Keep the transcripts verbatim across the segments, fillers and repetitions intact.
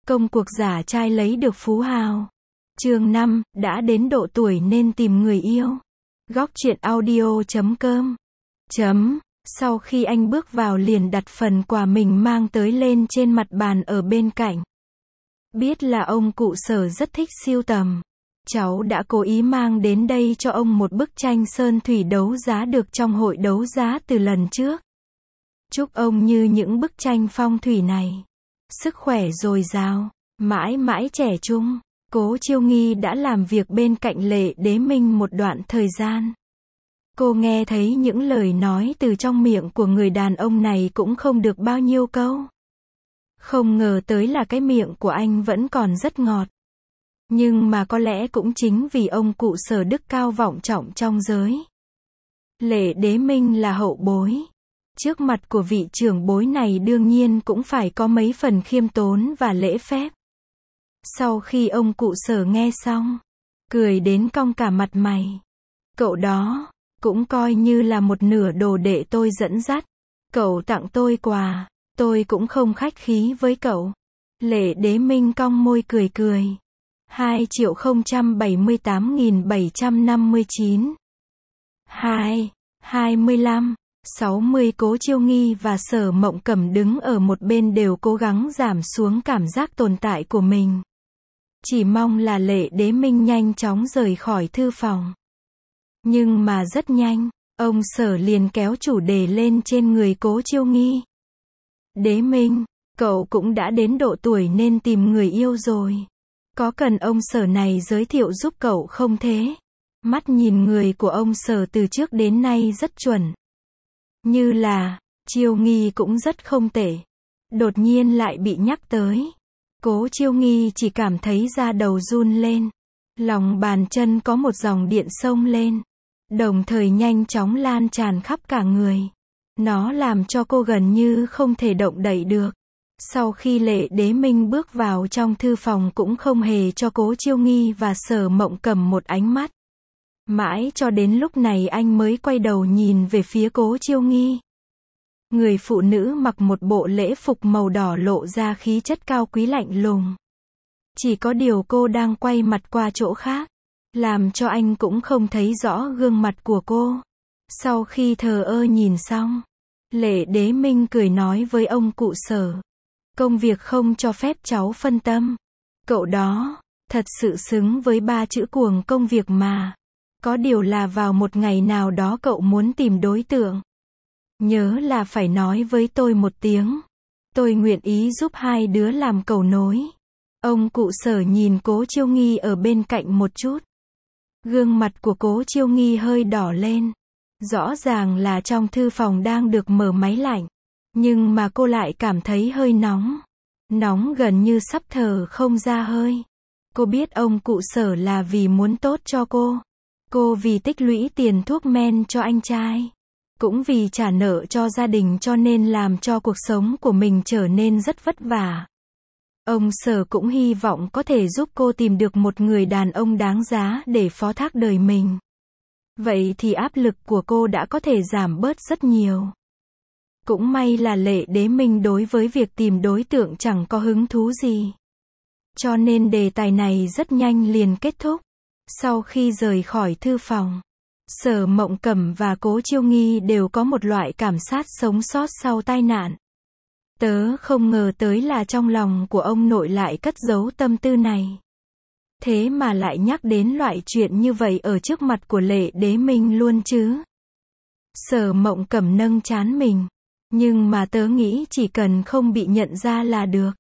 Công cuộc giả trai lấy được phú hào. Chương năm, đã đến độ tuổi nên tìm người yêu. Góc truyện audio chấm com. Chấm. Sau khi anh bước vào liền đặt phần quà mình mang tới lên trên mặt bàn ở bên cạnh. Biết là ông cụ Sở rất thích sưu tầm. Cháu đã cố ý mang đến đây cho ông một bức tranh sơn thủy đấu giá được trong hội đấu giá từ lần trước. Chúc ông như những bức tranh phong thủy này. Sức khỏe dồi dào, mãi mãi trẻ trung. Cố Chiêu Nghi đã làm việc bên cạnh Lệ Đế Minh một đoạn thời gian. Cô nghe thấy những lời nói từ trong miệng của người đàn ông này cũng không được bao nhiêu câu. Không ngờ tới là cái miệng của anh vẫn còn rất ngọt. Nhưng mà có lẽ cũng chính vì ông cụ Sở đức cao vọng trọng trong giới. Lệ Đế Minh là hậu bối. Trước mặt của vị trưởng bối này đương nhiên cũng phải có mấy phần khiêm tốn và lễ phép. Sau khi ông cụ Sở nghe xong, cười đến cong cả mặt mày. Cậu đó, cũng coi như là một nửa đồ đệ tôi dẫn dắt. Cậu tặng tôi quà, tôi cũng không khách khí với cậu. Lệ Đế Minh cong môi cười cười. hai triệu không trăm bảy mươi tám nghìn bảy trăm năm mươi chín. hai, hai mươi lăm, sáu mươi. Cố Chiêu Nghi và Sở Mộng Cẩm đứng ở một bên đều cố gắng giảm xuống cảm giác tồn tại của mình. Chỉ mong là Lệ Đế Minh nhanh chóng rời khỏi thư phòng. Nhưng mà rất nhanh, ông Sở liền kéo chủ đề lên trên người Cố Chiêu Nghi. Đế Minh, cậu cũng đã đến độ tuổi nên tìm người yêu rồi. Có cần ông Sở này giới thiệu giúp cậu không thế? Mắt nhìn người của ông Sở từ trước đến nay rất chuẩn. Như là, Chiêu Nghi cũng rất không tệ. Đột nhiên lại bị nhắc tới. Cố Chiêu Nghi chỉ cảm thấy da đầu run lên. Lòng bàn chân có một dòng điện xông lên. Đồng thời nhanh chóng lan tràn khắp cả người. Nó làm cho cô gần như không thể động đậy được. Sau khi Lệ Đế Minh bước vào trong thư phòng cũng không hề cho Cố Chiêu Nghi và Sở Mộng Cẩm một ánh mắt. Mãi cho đến lúc này anh mới quay đầu nhìn về phía Cố Chiêu Nghi. Người phụ nữ mặc một bộ lễ phục màu đỏ lộ ra khí chất cao quý lạnh lùng. Chỉ có điều cô đang quay mặt qua chỗ khác, làm cho anh cũng không thấy rõ gương mặt của cô. Sau khi thờ ơ nhìn xong, Lệ Đế Minh cười nói với ông cụ Sở. Công việc không cho phép cháu phân tâm. Cậu đó, thật sự xứng với ba chữ cuồng công việc mà. Có điều là vào một ngày nào đó cậu muốn tìm đối tượng. Nhớ là phải nói với tôi một tiếng. Tôi nguyện ý giúp hai đứa làm cầu nối. Ông cụ Sở nhìn Cố Chiêu Nghi ở bên cạnh một chút. Gương mặt của Cố Chiêu Nghi hơi đỏ lên. Rõ ràng là trong thư phòng đang được mở máy lạnh. Nhưng mà cô lại cảm thấy hơi nóng. Nóng gần như sắp thở không ra hơi. Cô biết ông cụ Sở là vì muốn tốt cho cô. Cô vì tích lũy tiền thuốc men cho anh trai. Cũng vì trả nợ cho gia đình cho nên làm cho cuộc sống của mình trở nên rất vất vả. Ông Sở cũng hy vọng có thể giúp cô tìm được một người đàn ông đáng giá để phó thác đời mình. Vậy thì áp lực của cô đã có thể giảm bớt rất nhiều. Cũng may là Lệ Đế Minh đối với việc tìm đối tượng chẳng có hứng thú gì. Cho nên đề tài này rất nhanh liền kết thúc. Sau khi rời khỏi thư phòng, Sở Mộng Cẩm và Cố Chiêu Nghi đều có một loại cảm giác sống sót sau tai nạn. Tớ không ngờ tới là trong lòng của ông nội lại cất giấu tâm tư này. Thế mà lại nhắc đến loại chuyện như vậy ở trước mặt của Lệ Đế Minh luôn chứ. Sở Mộng Cẩm nâng trán mình. Nhưng mà tớ nghĩ chỉ cần không bị nhận ra là được.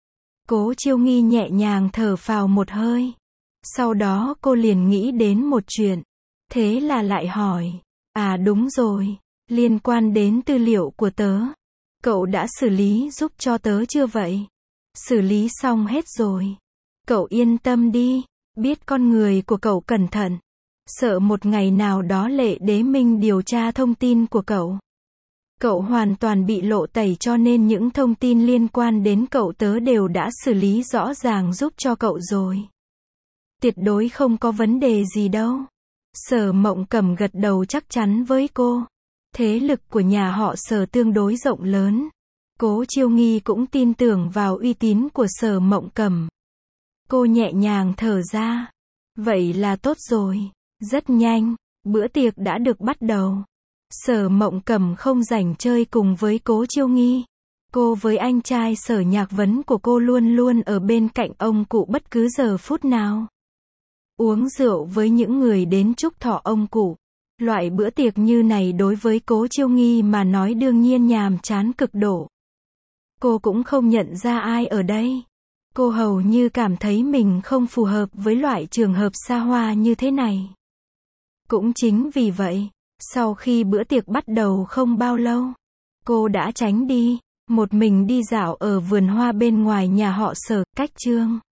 Cố Chiêu Nghi nhẹ nhàng thở phào một hơi. Sau đó cô liền nghĩ đến một chuyện. Thế là lại hỏi. À đúng rồi. Liên quan đến tư liệu của tớ. Cậu đã xử lý giúp cho tớ chưa vậy? Xử lý xong hết rồi. Cậu yên tâm đi. Biết con người của cậu cẩn thận. Sợ một ngày nào đó Lệ Đế Minh điều tra thông tin của cậu. Cậu hoàn toàn bị lộ tẩy cho nên những thông tin liên quan đến cậu tớ đều đã xử lý rõ ràng giúp cho cậu rồi. Tuyệt đối không có vấn đề gì đâu. Sở Mộng Cẩm gật đầu chắc chắn với cô. Thế lực của nhà họ Sở tương đối rộng lớn. Cố Chiêu Nghi cũng tin tưởng vào uy tín của Sở Mộng Cầm. Cô nhẹ nhàng thở ra. Vậy là tốt rồi. Rất nhanh, bữa tiệc đã được bắt đầu. Sở Mộng Cầm không rảnh chơi cùng với Cố Chiêu Nghi. Cô với anh trai Sở Nhạc Vấn của cô luôn luôn ở bên cạnh ông cụ bất cứ giờ phút nào. Uống rượu với những người đến chúc thọ ông cụ. Loại bữa tiệc như này đối với Cố Chiêu Nghi mà nói đương nhiên nhàm chán cực độ. Cô cũng không nhận ra ai ở đây. Cô hầu như cảm thấy mình không phù hợp với loại trường hợp xa hoa như thế này. Cũng chính vì vậy, sau khi bữa tiệc bắt đầu không bao lâu, cô đã tránh đi, một mình đi dạo ở vườn hoa bên ngoài nhà họ Sở, cách Trương.